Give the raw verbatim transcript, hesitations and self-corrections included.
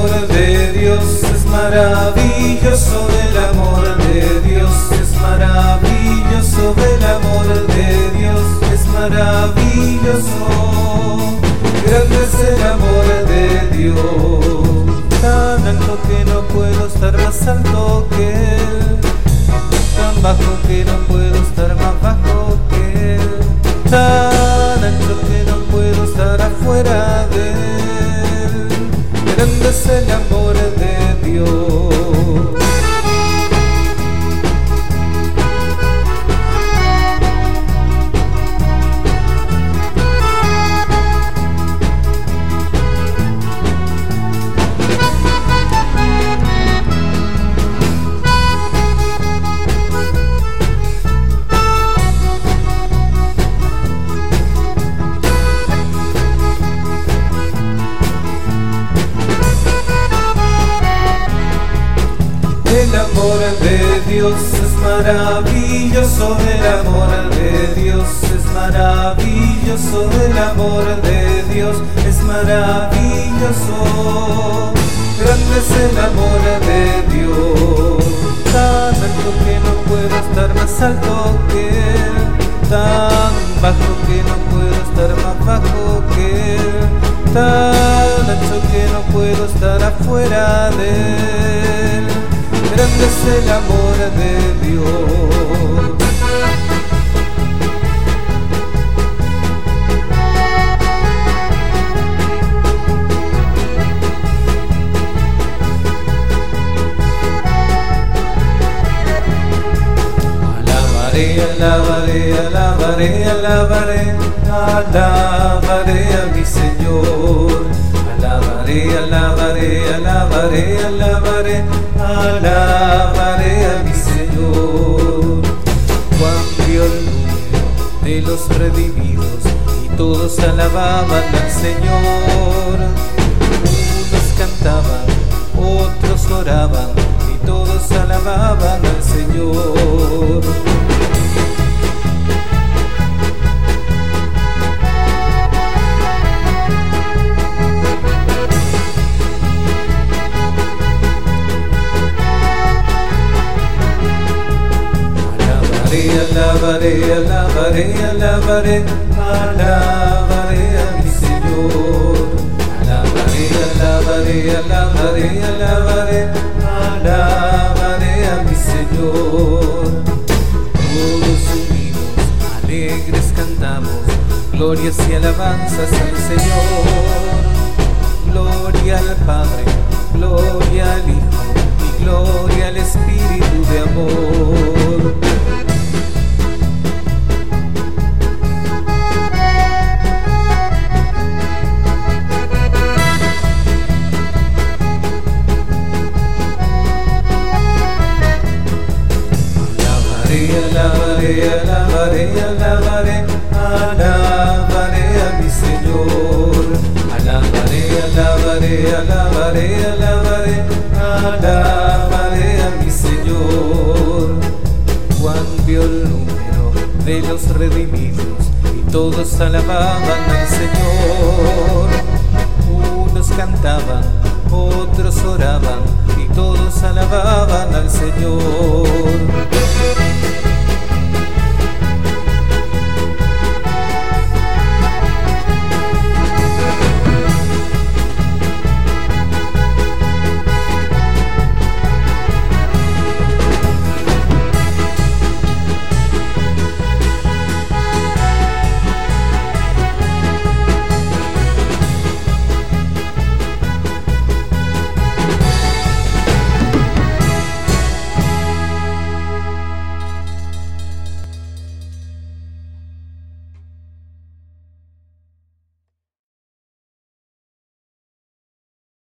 amor de Dios es maravilloso, el amor de Dios es maravilloso, el amor de Dios es maravilloso. Grande es el amor de Dios, tan alto que no puedo estar más alto que Él, tan bajo que no puedo estar más bajo que Él, tan ancho que no puedo estar afuera de Él. Grande es el amor de Dios. El amor de Dios es maravilloso, el amor de Dios es maravilloso, el amor de Dios es maravilloso. Grande es el amor de Dios, tan alto que no puedo estar más alto que Él, tan bajo que no puedo estar más bajo que Él, tan ancho que no puedo estar afuera de Él. Grande es el amor de Dios. Alabaré, alabaré, alabaré, alabaré, alabaré a mi Señor. Alabaré, alabaré, alabaré, alabaré, alabaré a mi Señor. Juan vio el número de los redimidos y todos alababan al Señor. Unos cantaban, otros oraban y todos alababan al Señor. Alabaré, alabaré, alabaré, alabaré a mi Señor. Alabaré, alabaré, alabaré, alabaré, alabaré a mi Señor. Todos unidos, alegres cantamos, glorias y alabanzas al Señor. Gloria al Padre, gloria al Hijo y gloria al Espíritu de amor. Alabaré, alabaré, alabaré, alabaré a mi Señor. Alabaré, alabaré, alabaré, alabaré, alabaré a mi Señor. Juan vio el número de los redimidos y todos alababan al Señor. Unos cantaban, otros oraban y todos alababan al Señor.